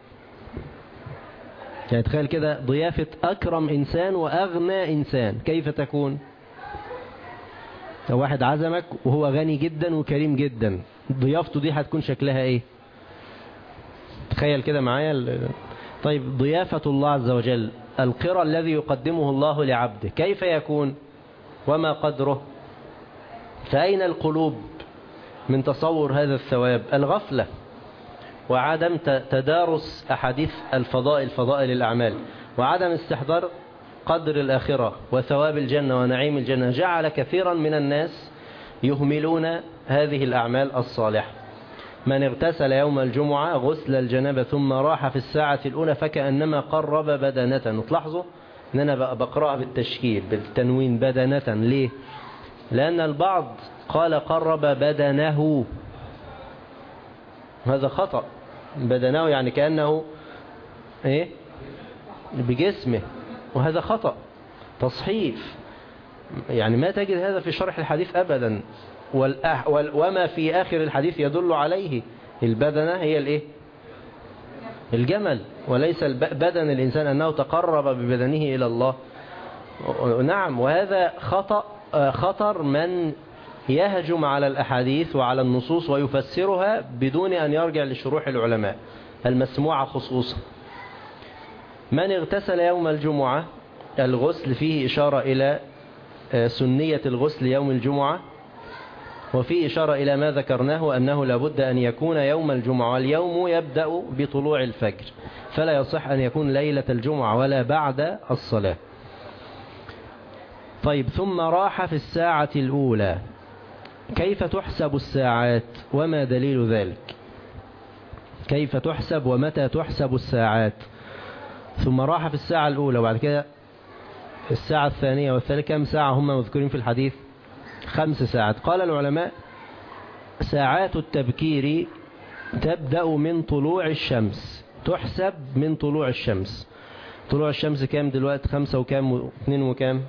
يعني تخيل كده ضيافة أكرم إنسان وأغنى إنسان، كيف تكون؟ لو واحد عزمك وهو غني جدا وكريم جدا، ضيافته دي هتكون شكلها ايه؟ تخيل كده معايا. طيب ضيافة الله عز وجل، القرى الذي يقدمه الله لعبده، كيف يكون وما قدره؟ فأين القلوب من تصور هذا الثواب؟ الغفلة وعدم تدارس أحاديث الفضائل، فضائل الأعمال، وعدم استحضار قدر الآخرة وثواب الجنة ونعيم الجنة، جعل كثيرا من الناس يهملون هذه الأعمال الصالحة. من اغتسل يوم الجمعة غسل الجنابة ثم راح في الساعة الأولى فكأنما قرب بدنة. تلاحظوا أن أنا بقرأها بالتشكيل بالتنوين بدنة. ليه؟ لأن البعض قال قرب بدنه، هذا خطأ. بدنه يعني كأنه إيه؟ بجسمه، وهذا خطأ تصحيف. يعني ما تجد هذا في شرح الحديث أبدا. وما في آخر الحديث يدل عليه. البدنة هي الإيه؟ الجمل، وليس بدن الإنسان أنه تقرب ببدنه إلى الله. نعم، وهذا خطر من يهجم على الأحاديث وعلى النصوص ويفسرها بدون أن يرجع لشروح العلماء المسموعة خصوصا. من اغتسل يوم الجمعة، الغسل فيه إشارة إلى سنية الغسل يوم الجمعة، وفيه إشارة إلى ما ذكرناه أنه لابد أن يكون يوم الجمعة، واليوم يبدأ بطلوع الفجر، فلا يصح أن يكون ليلة الجمعة ولا بعد الصلاة. طيب ثم راح في الساعة الأولى، كيف تحسب الساعات وما دليل ذلك؟ كيف تحسب ومتى تحسب الساعات؟ ثم راح في الساعة الأولى، وبعد كده الساعة الثانية والثالثة، كم ساعة هم مذكورين في الحديث؟ 5 ساعات. قال العلماء ساعات التبكير تبدأ من طلوع الشمس، تحسب من طلوع الشمس. طلوع الشمس كام دلوقتي؟ 5 وكام و2 وكام؟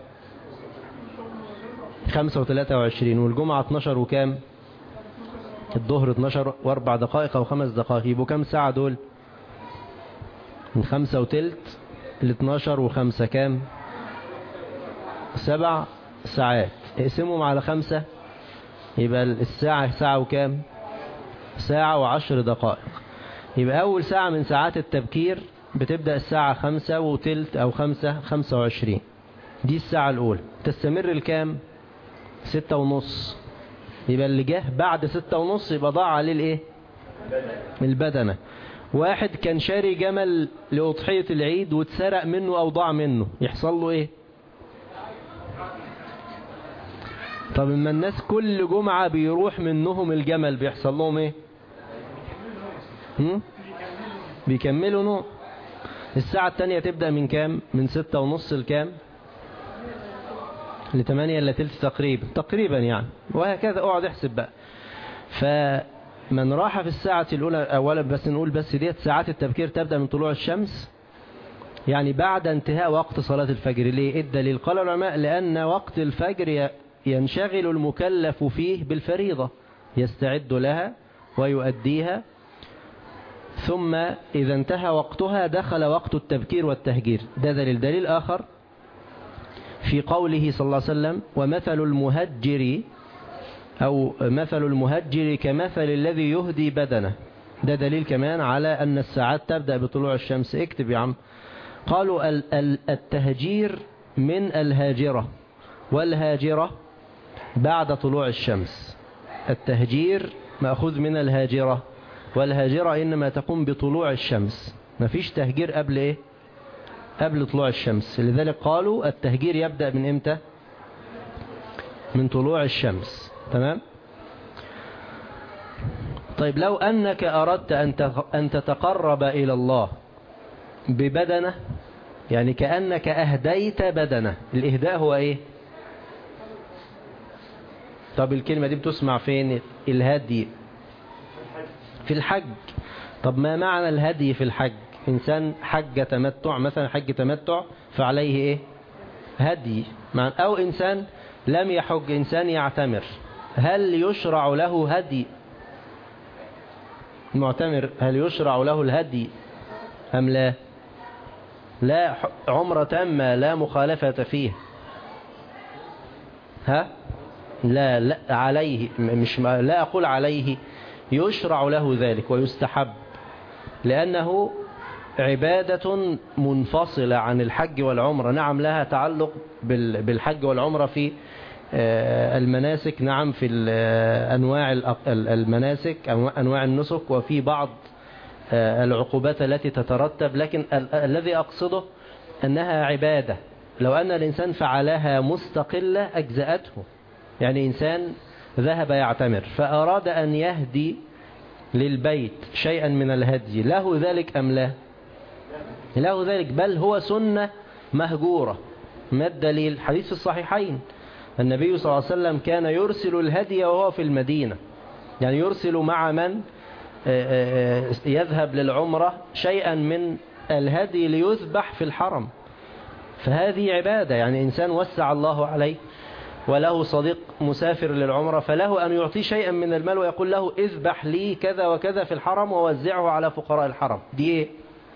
5 و23، والجمعة 12 وكام؟ الظهر 12 و4 دقائق أو 5 دقائق، يبقوا كام ساعة دول؟ من 5 وتلت ل 12 و5 كام؟ 7 ساعات. اقسمهم على 5 يبقى الساعة ساعة وكام؟ ساعة و10 دقائق. يبقى أول ساعة من ساعات التبكير بتبدأ الساعة 5 وتلت أو 5:25، دي الساعة الأولى. تستمر الكام؟ 6:30. يبقى اللي جه بعد 6:30 يبقى ضاع عليه الايه؟ البدنة. واحد كان شاري جمل لأضحية العيد واتسرق منه أو ضاع منه، يحصل له ايه؟ طب اما الناس كل جمعة بيروح منهم الجمل بيحصل لهم ايه؟ بيكملوا نوم. الساعة الثانية تبدأ من كام؟ من 6:30 لكام؟ ل8 إلا تلت تقريبا يعني، وهكذا اقعد احسب بقى. فمن راح في الساعة الأولى، أولا بس نقول بس ديت ساعات التبكير تبدأ من طلوع الشمس، يعني بعد انتهاء وقت صلاة الفجر. ليه؟ الدليل قال العلماء لأن وقت الفجر ينشغل المكلف فيه بالفريضة، يستعد لها ويؤديها، ثم إذا انتهى وقتها دخل وقت التبكير والتهجير. ده دليل آخر في قوله صلى الله عليه وسلم ومثل المهجر أو مثل المهجر كمثل الذي يهدي بدنه. ده دليل كمان على أن الساعات تبدأ بطلوع الشمس. اكتب يا عم. قالوا التهجير من الهاجرة، والهاجرة بعد طلوع الشمس. التهجير مأخوذ من الهاجرة، والهاجرة إنما تقوم بطلوع الشمس، مفيش تهجير قبل إيه؟ قبل طلوع الشمس. لذلك قالوا التهجير يبدأ من إمتى؟ من طلوع الشمس. تمام؟ طيب لو أنك أردت أن تتقرب إلى الله ببدنة، يعني كأنك أهديت بدنة. الإهداء هو إيه؟ طب الكلمة دي بتسمع فين؟ الهدي في الحج. طب ما معنى الهدي في الحج؟ إنسان حج تمتع مثلا، حج تمتع فعليه إيه؟ هدي. أو إنسان لم يحج، إنسان يعتمر، هل يشرع له هدي؟ المعتمر هل يشرع له الهدي أم لا؟ لا، عمرة تامة لا مخالفة فيه. ها؟ لا عليه، لا أقول عليه، يشرع له ذلك ويستحب، لأنه عبادة منفصلة عن الحج والعمرة. نعم لها تعلق بالحج والعمرة في المناسك، نعم في أنواع المناسك، أنواع النسك، وفي بعض العقوبات التي تترتب، لكن الذي أقصده أنها عبادة. لو أن الإنسان فعلها مستقلة أجزأته. يعني إنسان ذهب يعتمر فأراد أن يهدي للبيت شيئا من الهدي، له ذلك أم لا؟ له ذلك، بل هو سنة مهجورة. ما الدليل؟ حديث الصحيحين، النبي صلى الله عليه وسلم كان يرسل الهدي وهو في المدينة، يعني يرسل مع من يذهب للعمرة شيئا من الهدي ليذبح في الحرم. فهذه عبادة، يعني إنسان وسع الله عليه وله صديق مسافر للعمرة، فله أن يعطي شيئا من المال ويقول له اذبح لي كذا وكذا في الحرم ووزعه على فقراء الحرم. دي إيه؟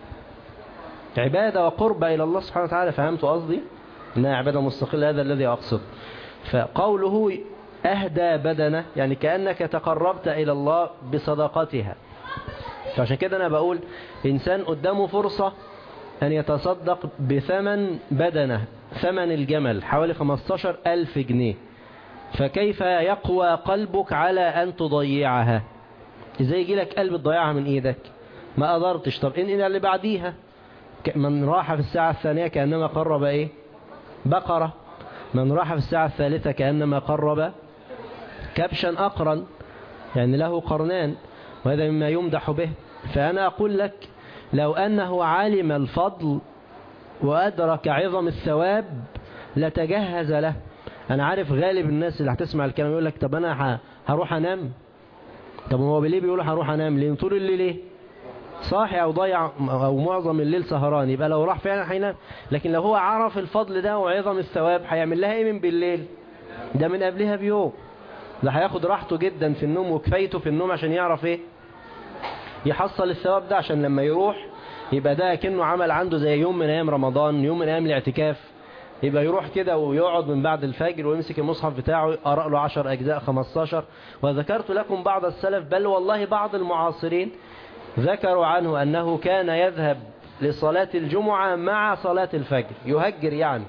عبادة وقربة إلى الله سبحانه وتعالى. فهمت قصدي؟ إنها عبادة مستقلة، هذا الذي أقصد. فقوله أهدى بدنه يعني كأنك تقربت إلى الله بصدقتها. فعشان كده أنا بقول إنسان قدامه فرصة أن يتصدق بثمن بدنه، ثمن الجمل حوالي 15,000 جنيه، فكيف يقوى قلبك على أن تضيعها؟ إزاي يجي لك قلب تضيعها من إيدك؟ ما قدرتش. طب إن اللي بعديها من راح في الساعة الثانية كأنما قرب إيه؟ بقرة. من راح في الساعة الثالثة كأنما قرب كبشا أقرا، يعني له قرنان، وهذا مما يمدح به. فأنا أقول لك لو أنه علم الفضل وأدرك عظم الثواب لتجهز له. أنا عارف غالب الناس اللي هتسمع الكلام يقول لك طب أنا هروح أنام. طب هو بالليل بيقول هروح أنام ليه؟ طول الليل ليه؟ صاحي أو ضيع أو معظم الليل سهران، يبقى لو راح فعلا هينام. لكن لو هو عرف الفضل ده وعظم الثواب هيعمل لها إيه من بالليل؟ ده من قبلها بيوم. ده هياخد راحته جدا في النوم وكفايته في النوم عشان يعرف إيه؟ يحصل الثواب ده، عشان لما يروح يبقى ده كأنه عمل عنده زي يوم من أيام رمضان، يوم من أيام الاعتكاف. يبقى يروح كده ويقعد من بعد الفجر ويمسك المصحف بتاعه يقرأ له 10 أجزاء 15. وذكرت لكم بعض السلف، بل والله بعض المعاصرين ذكروا عنه أنه كان يذهب لصلاة الجمعة مع صلاة الفجر، يهجر يعني،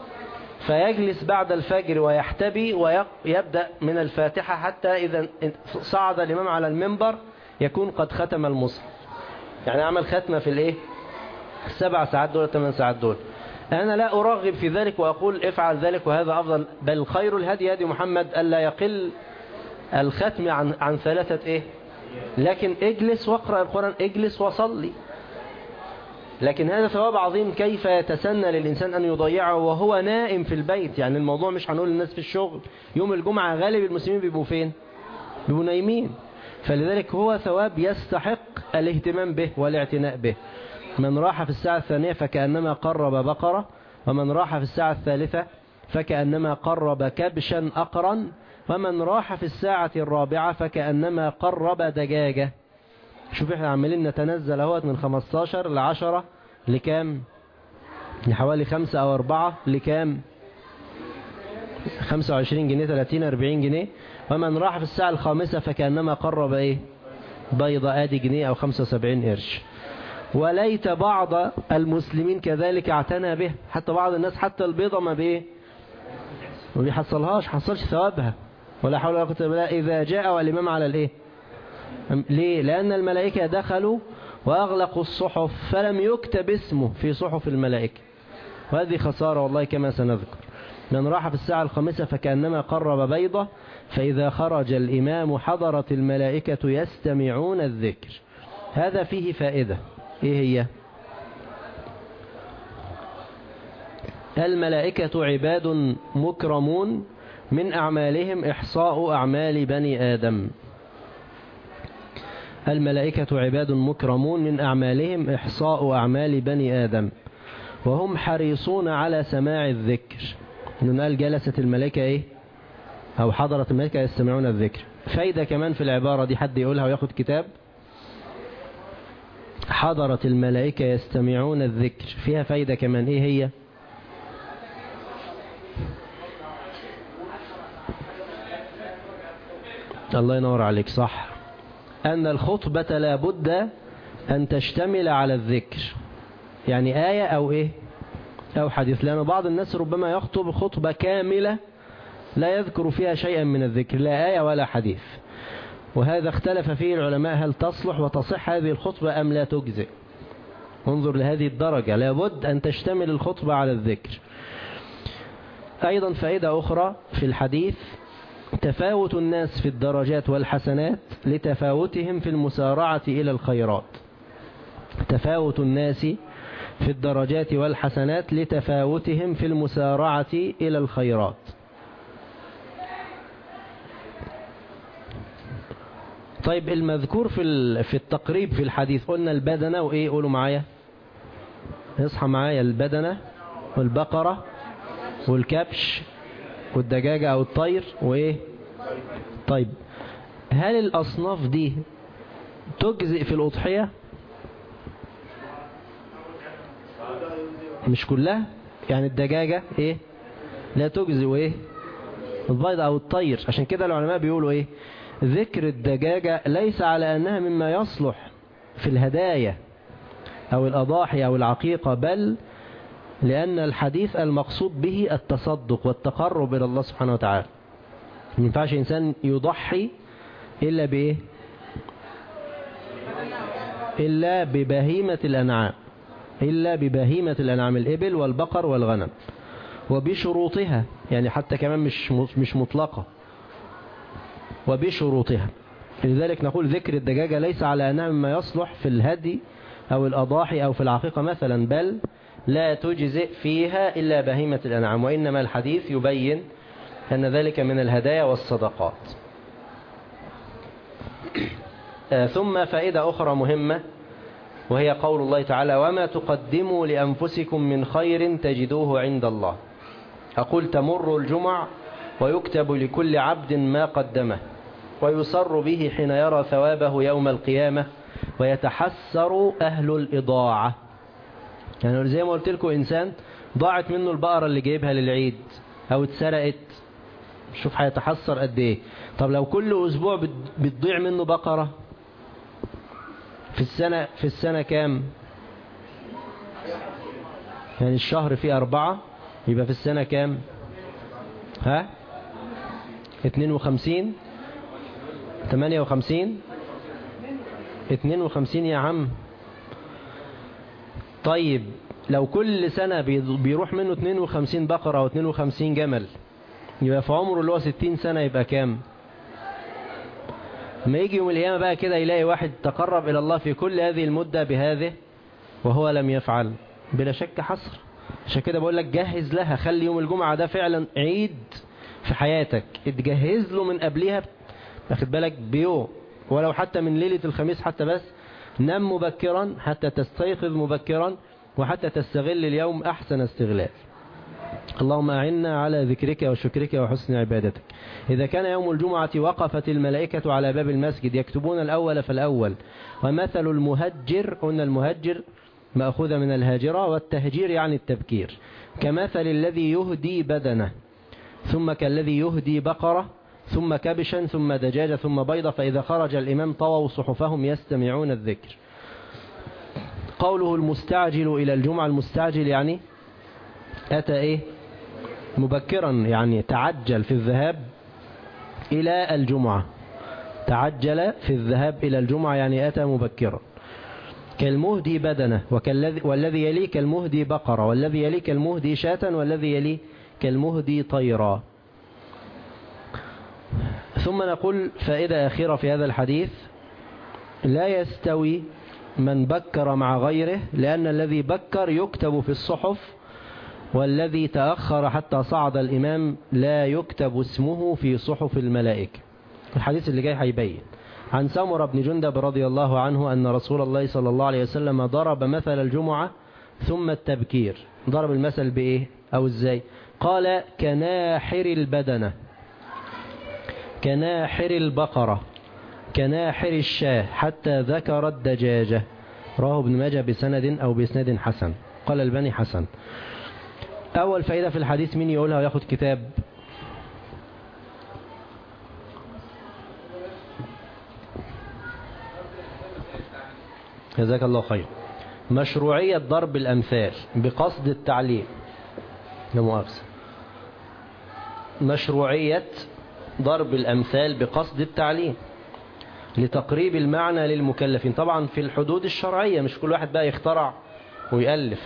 فيجلس بعد الفجر ويحتبي ويبدأ من الفاتحة حتى إذا صعد الإمام على المنبر يكون قد ختم المصحف. يعني عمل ختمة في الإيه؟ 7 ساعات دول 8 ساعات دول. أنا لا أرغب في ذلك وأقول افعل ذلك وهذا أفضل، بل خير الهدي هدي محمد ألا يقل الختم عن 3 إيه؟ لكن اجلس واقرأ القرآن، اجلس وصلي. لكن هذا ثواب عظيم، كيف يتسنى للإنسان أن يضيعه وهو نائم في البيت؟ يعني الموضوع مش هنقول للناس في الشغل، يوم الجمعة غالب المسلمين بيبقوا فين؟ بيبقوا نايمين. فلذلك هو ثواب يستحق الاهتمام به والاعتناء به. من راح في الساعة الثانية فكأنما قرب بقرة، ومن راح في الساعة الثالثة فكأنما قرب كبشا أقرا، ومن راح في الساعة الرابعة فكأنما قرب دجاجة. شوف احنا عمالين نتنزل اهوت من 15 ل10 لكام؟ لحوالي 5 أو 4 لكام؟ 25 جنيه 30 40 جنيه. ومن راح في الساعة الخامسة فكأنما قرب ايه؟ بيضة، ادي جنيه أو 75 قرش. وليت بعض المسلمين كذلك اعتنى به. حتى بعض الناس حتى البيضة ما بيحصلهاش، حصلش ثوابها، ولا حول ولا قوة إلا بالله. إذا جاء والإمام على الإيه؟ ليه؟ لأن الملائكة دخلوا وأغلقوا الصحف فلم يكتب اسمه في صحف الملائكة، وهذه خسارة والله كما سنذكر. من راح في الساعة الخامسة فكأنما قرب بيضة، فإذا خرج الإمام حضرت الملائكة يستمعون الذكر. هذا فيه فائدة. إيه هي؟ الملائكة عباد مكرمون من أعمالهم إحصاء أعمال بني آدم. الملائكة عباد مكرمون من أعمالهم إحصاء أعمال بني آدم وهم حريصون على سماع الذكر. قال جلست الملائكة إيه؟ أو حضرت الملائكة يستمعون الذكر. فايدة كمان في العبارة دي، حد يقولها وياخد كتاب. حضرت الملائكة يستمعون الذكر، فيها فايدة كمان، إيه هي؟ الله ينور عليك، صح، أن الخطبة لا بد أن تشتمل على الذكر، يعني آية أو إيه أو حديث، لأن بعض الناس ربما يخطب خطبة كاملة لا يذكر فيها شيئا من الذكر، لا آية ولا حديث، وهذا اختلف فيه العلماء، هل تصلح وتصح هذه الخطبة أم لا تجزئ. انظر لهذه الدرجة، لابد أن تشتمل الخطبة على الذكر. أيضا فائدة أخرى في الحديث، تفاوت الناس في الدرجات والحسنات لتفاوتهم في المسارعة إلى الخيرات. تفاوت الناس في الدرجات والحسنات لتفاوتهم في المسارعة إلى الخيرات. طيب المذكور في التقريب في الحديث، قلنا البدنة وإيه؟ قولوا معايا، اصحى معايا، البدنة والبقرة والكبش والدجاجة أو الطير وإيه؟ طيب هل الأصناف دي تجزئ في الأضحية؟ مش كلها، يعني الدجاجة إيه؟ لا تجزئ، وإيه؟ البيض أو الطير. عشان كده العلماء بيقولوا إيه؟ ذكر الدجاجة ليس على أنها مما يصلح في الهدايا أو الأضاحي أو العقيقة، بل لأن الحديث المقصود به التصدق والتقرب إلى الله سبحانه وتعالى. ما ينفعش إنسان يضحي إلا بإيه؟ إلا ببهيمة الأنعام، إلا ببهيمة الأنعام، الإبل والبقر والغنم، وبشروطها، يعني حتى كمان مش مطلقة، وبشروطها. لذلك نقول ذكر الدجاجة ليس على أنها مما يصلح في الهدي أو الأضاحي أو في العقيقة مثلا، بل لا تجزئ فيها إلا بهيمة الأنعام، وإنما الحديث يبين أن ذلك من الهدايا والصدقات. ثم فائدة أخرى مهمة، وهي قول الله تعالى: وما تقدموا لأنفسكم من خير تجدوه عند الله. أقول تمر الجمع ويكتب لكل عبد ما قدمه، ويسر به حين يرى ثوابه يوم القيامة، ويتحسر أهل الإضاعة. يعني زي ما قلت لكم، إنسان ضاعت منه البقرة اللي جايبها للعيد أو اتسرقت، شوف هيتحسر قد إيه. طب لو كل أسبوع بتضيع منه بقرة، في السنة كام؟ يعني الشهر فيه 4، يبقى في السنة كام؟ 52 58 52 يا عم. طيب لو كل سنة بيروح منه 52 بقرة أو 52 جمل، يبقى في عمره اللي هو 60 سنة يبقى كام؟ ما يجي يوم القيامة بقى كده يلاقي واحد تقرب إلى الله في كل هذه المدة بهذه وهو لم يفعل، بلا شك حسر. عشان كده بقول لك جهز لها، خلي يوم الجمعة ده فعلا عيد في حياتك، اتجهز له من قبلها، واخد بالك، بيوم، ولو حتى من ليلة الخميس حتى، بس نم مبكرا حتى تستيقظ مبكرا، وحتى تستغل اليوم أحسن استغلال. اللهم أعنا على ذكرك وشكرك وحسن عبادتك. إذا كان يوم الجمعة وقفت الملائكة على باب المسجد يكتبون الأول فالأول. ومثل المهجر، قلنا المهجر مأخوذ من الهاجرة، والتهجير يعني التبكير، كمثل الذي يهدي بدنه، ثم كالذي يهدي بقرة، ثم كبشا، ثم دجاجة، ثم بيضة، فإذا خرج الإمام طووا صحفهم يستمعون الذكر. قوله المستعجل إلى الجمعة، المستعجل يعني أتى إيه؟ مبكرا، يعني تعجل في الذهاب إلى الجمعة، تعجل في الذهاب إلى الجمعة يعني أتى مبكرا. كالمهدي بدنه، والذي يليه كالمهدي بقرة، والذي يليه كالمهدي شاة، والذي يليه كالمهدي طيرا. ثم نقول فائدة أخيرة في هذا الحديث: لا يستوي من بكر مع غيره، لأن الذي بكر يكتب في الصحف والذي تأخر حتى صعد الإمام لا يكتب اسمه في صحف الملائكة. الحديث اللي جاي هيبين. عن سمرة بن جندب رضي الله عنه أن رسول الله صلى الله عليه وسلم ضرب مثل الجمعة ثم التبكير. ضرب المثل بإيه أو إزاي؟ قال كناحر البدنة، كناحر البقرة، كناحر الشاة، حتى ذكر الدجاجة. رواه ابن ماجه بسند أو بإسناد حسن. قال الباني حسن. أول فائدة في الحديث مين يقولها وياخد كتاب؟ جزاك الله خير. مشروعية ضرب الأمثال بقصد التعليم. لا مؤاخذة. مشروعية ضرب الأمثال بقصد التعليم لتقريب المعنى للمكلفين، طبعا في الحدود الشرعية، مش كل واحد بقى يخترع ويألف.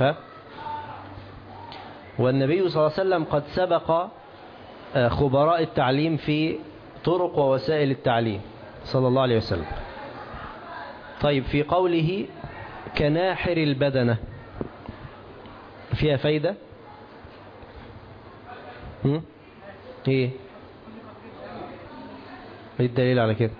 والنبي صلى الله عليه وسلم قد سبق خبراء التعليم في طرق ووسائل التعليم صلى الله عليه وسلم. طيب في قوله كناحر البدنة فيها فايدة؟ ايه الدليل على كده؟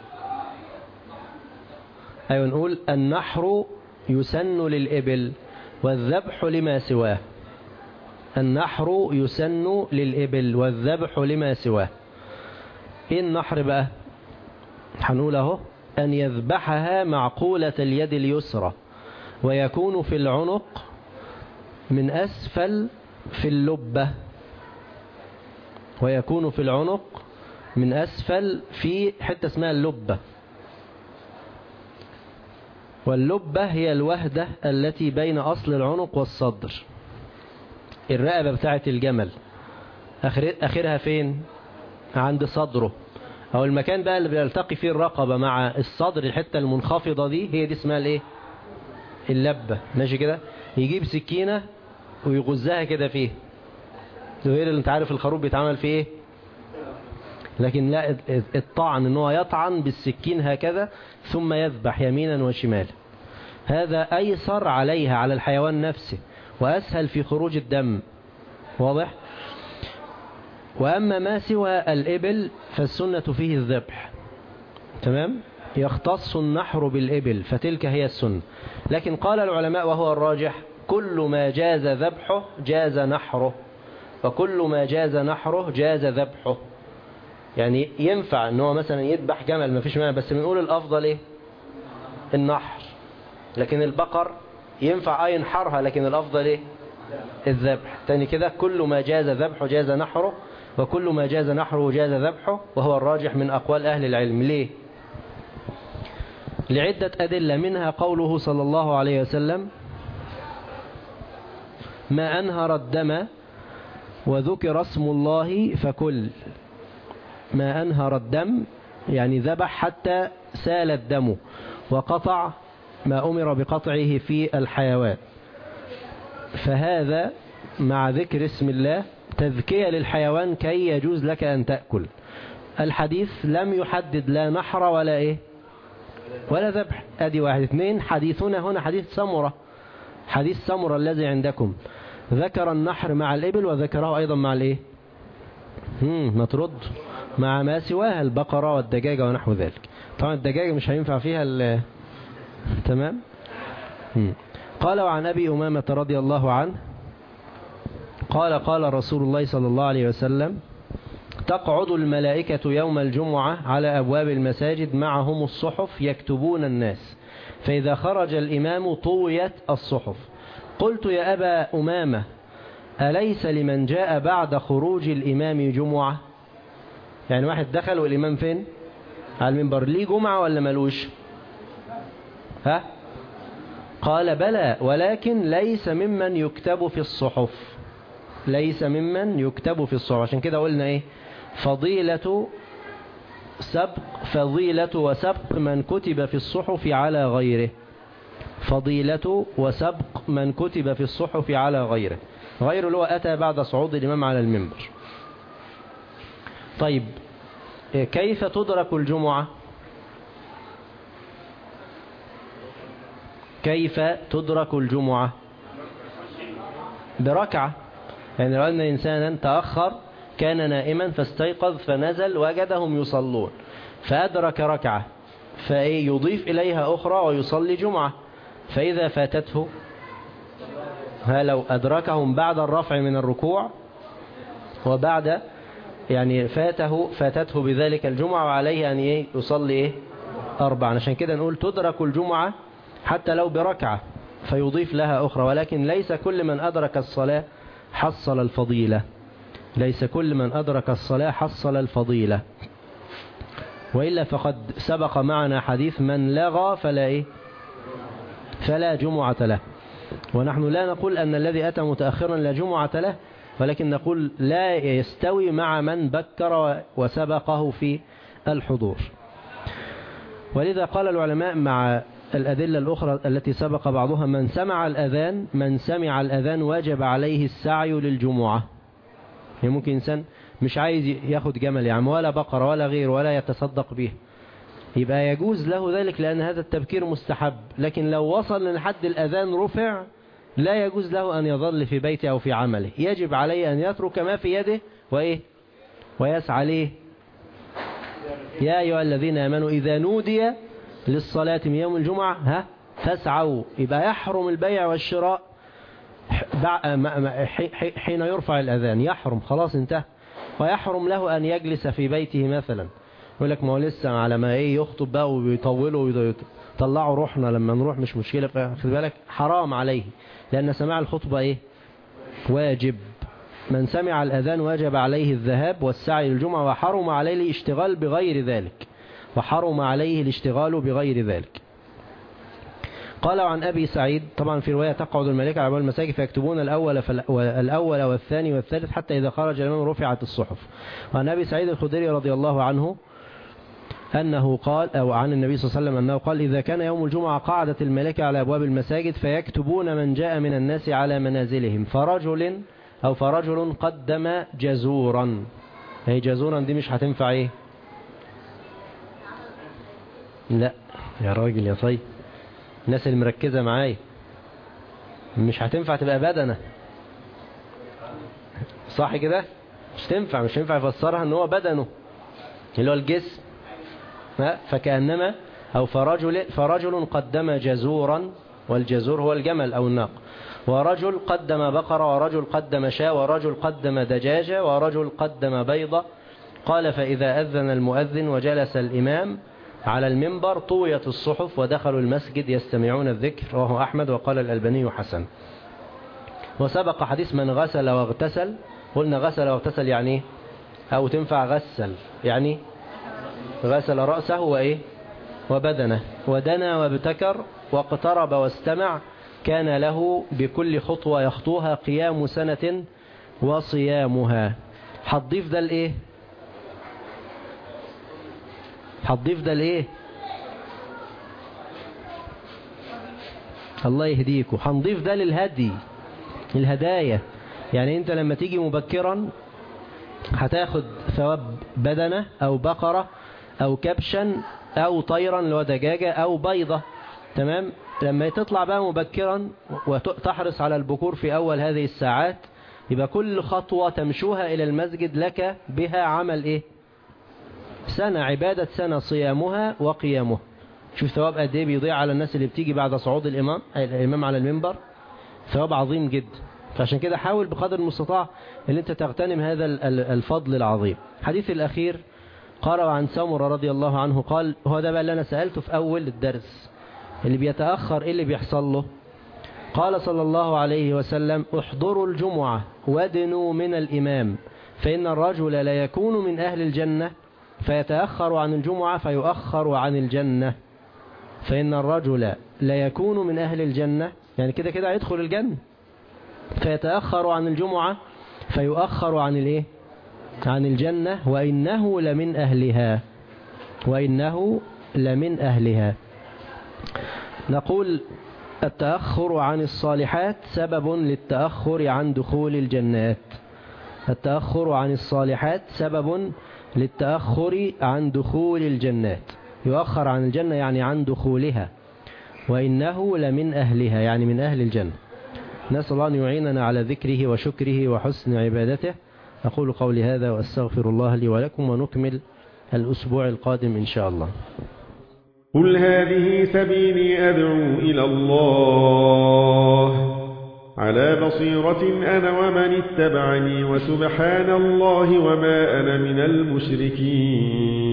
ايوه نقول النحر يسن للإبل والذبح لما سواه. النحر يسن للإبل والذبح لما سواه. ايه النحر بقى؟ هنقول اهو أن يذبحها معقولة اليد اليسرى ويكون في العنق من أسفل في اللبة، ويكون في العنق من أسفل في حتة اسمها اللبة. واللبة هي الوهدة التي بين أصل العنق والصدر. الرقبة بتاعة الجمل آخرها فين؟ عند صدره، أو المكان بقى اللي بيلتقي فيه الرقبة مع الصدر، الحتة المنخفضة دي هي دي اسمها الايه؟ اللبة. ماشي كده؟ يجيب سكينة ويغزها كده فيه. غير اللي انت عارف الخروف بيتعمل فيه ايه؟ لكن لا، الطعن ان هو يطعن بالسكين هكذا ثم يذبح يمينا وشمالا. هذا أيسر عليها على الحيوان نفسه وأسهل في خروج الدم. واضح؟ وأما ما سوى الإبل فالسنة فيه الذبح. تمام؟ يختص النحر بالإبل فتلك هي السنة. لكن قال العلماء وهو الراجح كل ما جاز ذبحه جاز نحره، وكل ما جاز نحره جاز ذبحه. يعني ينفع ان هو مثلا يذبح جمل ما فيش مانع، بس بنقول الافضل ايه؟ النحر. لكن البقر ينفع ينحرها لكن الافضل ايه؟ الذبح. تاني كده كل ما جاز ذبحه جاز نحره، وكل ما جاز نحره جاز ذبحه، وهو الراجح من اقوال اهل العلم. ليه؟ لعدة أدلة، منها قوله صلى الله عليه وسلم ما أنهر الدم وذكر اسم الله فكل. ما أنهر الدم يعني ذبح حتى سال الدم، وقطع ما أمر بقطعه في الحيوان، فهذا مع ذكر اسم الله تذكية للحيوان كي يجوز لك أن تأكل. الحديث لم يحدد لا نحر ولا إيه ولا ذبح. أدي واحد. اثنين، حديثنا هنا حديث سمرة، حديث سمرة الذي عندكم ذكر النحر مع الإبل وذكره أيضا مع الإيه؟ ما ترد مع ما سواها البقرة والدجاجة ونحو ذلك. طبعا الدجاجة مش هينفع فيها تمام. قال وعن أبي أمامة رضي الله عنه قال قال رسول الله صلى الله عليه وسلم تقعد الملائكة يوم الجمعة على أبواب المساجد معهم الصحف يكتبون الناس، فإذا خرج الإمام طويت الصحف. قلت يا أبا أمامة أليس لمن جاء بعد خروج الإمام جمعة؟ يعني واحد دخل والإمام فين؟ على المنبر، ليه جمعة ولا ملوش؟ ها؟ قال بلى ولكن ليس ممن يكتب في الصحف، ليس ممن يكتب في الصحف. عشان كده قلنا ايه؟ فضيلة وسبق من كتب في الصحف على غيره. فضيلة وسبق من كتب في الصحف على غيره. غيره اللي هو أتى بعد صعود الإمام على المنبر. طيب كيف تدرك الجمعة؟ كيف تدرك الجمعة؟ بركعة. يعني لو أن إنسانا تأخر كان نائما فاستيقظ فنزل وجدهم يصلون فأدرك ركعة يضيف إليها أخرى ويصلي جمعة، فإذا فاتته لو أدركهم بعد الرفع من الركوع وبعد يعني فاتته بذلك الجمعة وعليه أن يصلي 4. عشان كده نقول تدرك الجمعة حتى لو بركعة فيضيف لها أخرى، ولكن ليس كل من أدرك الصلاة حصل الفضيلة، ليس كل من أدرك الصلاة حصل الفضيلة، وإلا فقد سبق معنا حديث من لغى فلا جمعة له. ونحن لا نقول أن الذي أتى متأخرا لا جمعة له، ولكن نقول لا يستوي مع من بكر وسبقه في الحضور. ولذا قال العلماء مع الأدلة الأخرى التي سبق بعضها من سمع الأذان وجب عليه السعي للجمعة. يعني ممكن إنسان مش عايز ياخد جمل يعني ولا بقرة ولا غير ولا يتصدق به، يبقى يجوز له ذلك لأن هذا التبكير مستحب. لكن لو وصل لحد الأذان رفع لا يجوز له أن يظل في بيته أو في عمله، يجب عليه أن يترك ما في يده ويسعى ليه. يا أيها الذين آمنوا إذا نودي للصلاة من يوم الجمعة فاسعوا. يبقى يحرم البيع والشراء حين يرفع الأذان، يحرم خلاص انتهى. ويحرم له أن يجلس في بيته مثلا، يقول لك ما هو لسه على ما يخطب بقى ويطولوا ويطلعوا روحنا لما نروح مش مشكلة. خد بالك حرام عليه، لأن سماع الخطبة واجب. من سمع الأذان وجب عليه الذهاب والسعي للجمعة، وحرم عليه الاشتغال بغير ذلك. قال عن أبي سعيد، طبعا في رواية تقعد الملائكة على أبواب المساجد فيكتبون الأول والثاني والثالث حتى إذا خرج الإمام رفعت الصحف. وعن أبي سعيد الخدري رضي الله عنه أنه قال، أو عن النبي صلى الله عليه وسلم أنه قال إذا كان يوم الجمعة قعدت الملائكة على أبواب المساجد فيكتبون من جاء من الناس على منازلهم فرجل قدم جزورا. هي جزورا دي مش هتنفع لا يا راجل يا طيب، الناس اللي مركزة معايا مش هتنفع تبقى بدنة، صح كده؟ مش تنفع يفسرها ان هو بدنه اللي هو الجسم. فكأنما أو فرجل قدم جزورا، والجزور هو الجمل أو الناق، ورجل قدم بقرة، ورجل قدم شاة، ورجل قدم دجاجة، ورجل قدم بيضة. قال فإذا أذن المؤذن وجلس الإمام على المنبر طويت الصحف ودخلوا المسجد يستمعون الذكر. رواه أحمد وقال الألباني حسن. وسبق حديث من غسل واغتسل، قلنا غسل واغتسل يعني أو تنفع غسل يعني غسل رأسه وبدنه، ودنا وابتكر واقترب واستمع، كان له بكل خطوة يخطوها قيام سنة وصيامها. هتضيف ده الايه الله يهديكم، هنضيف ده الهدايا. يعني انت لما تيجي مبكرا هتاخد ثواب بدنة او بقرة او كبشا او طيرا اللي هو دجاجة او بيضة، تمام. لما تطلع بقى مبكرا وتحرص على البكور في اول هذه الساعات، يبقى كل خطوة تمشوها الى المسجد لك بها عمل سنة، عبادة سنة، صيامها وقيامها. شوف ثواب قد ايه بيضيع على الناس اللي بتيجي بعد صعود الإمام على المنبر، ثواب عظيم جدا. فعشان كده حاول بقدر المستطاع ان انت تغتنم هذا الفضل العظيم. الحديث الأخير قال عن سمرة رضي الله عنه قال، هو ده بقى اللي أنا سألته في أول الدرس، اللي بيتأخر ايه اللي بيحصل له؟ قال صلى الله عليه وسلم احضروا الجمعة وادنوا من الإمام، فإن الرجل لا يكون من أهل الجنة فيتأخر عن الجمعة فيؤخر عن الجنة. فإن الرجل لا يكون من أهل الجنة، يعني كده كده هيدخل الجنة، فيتأخر عن الجمعة فيؤخر عن عن الجنة، وإنه لمن أهلها. نقول التأخر عن الصالحات سبب للتأخر عن دخول الجنات. التأخر عن الصالحات سبب للتأخر عن دخول الجنات، يؤخر عن الجنة يعني عن دخولها، وإنه لمن أهلها يعني من أهل الجنة. نسأل الله أن يعيننا على ذكره وشكره وحسن عبادته. أقول قولي هذا وأستغفر الله لي ولكم، ونكمل الأسبوع القادم إن شاء الله. قل هذه سبيلي أدعو إلى الله على بصيرة أنا ومن اتبعني، وسبحان الله وما أنا من المشركين.